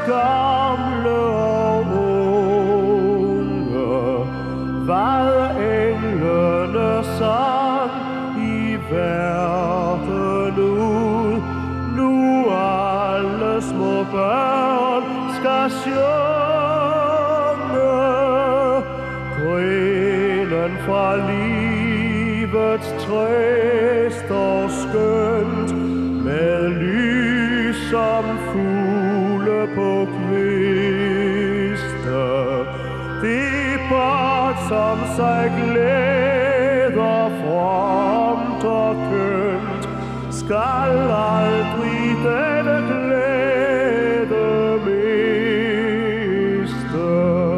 gamle og unge, hvad englene sang i verden ud. Nu alle små børn skal synge grenen fra livets træ står skønt med lys som fugle på kviste. De barn som sig glæder fromt og kønt skal aldrig denne glæde miste.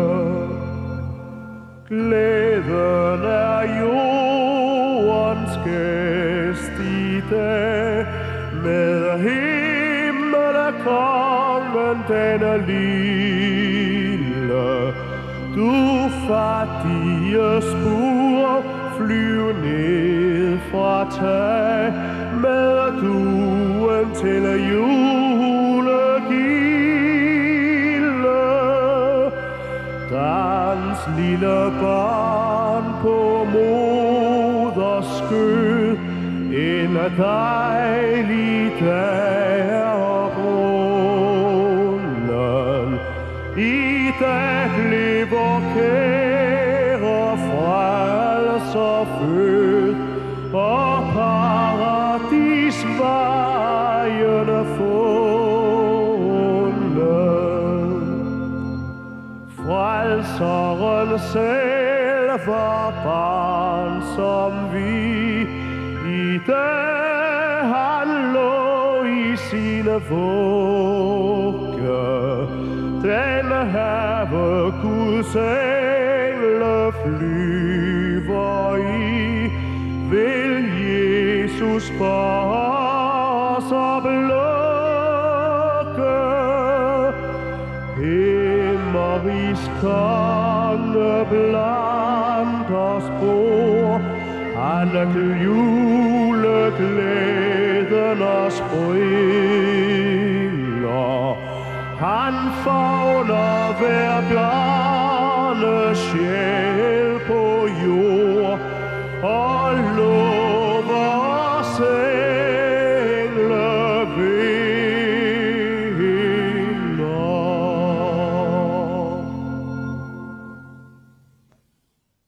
Glæden er jordens gæst i dag, med himmelkongen den er lille. Du fattige spur, flyv ned fra tag, med duen til julegilde. Dans, lille barn, på moders skød, en dejlig dag er brunnen. I dag blev vor kære frelser født, og paradisvejene fundet. Frelseren selv var barn som vi, i dag han lå i sine vugge. Den have Guds engle flyver i, vil Jesus for os oplukke. Himmerigs konge blandt os bor, han til juleglæden os bringer. Han favner hver barnesjæl på jord, og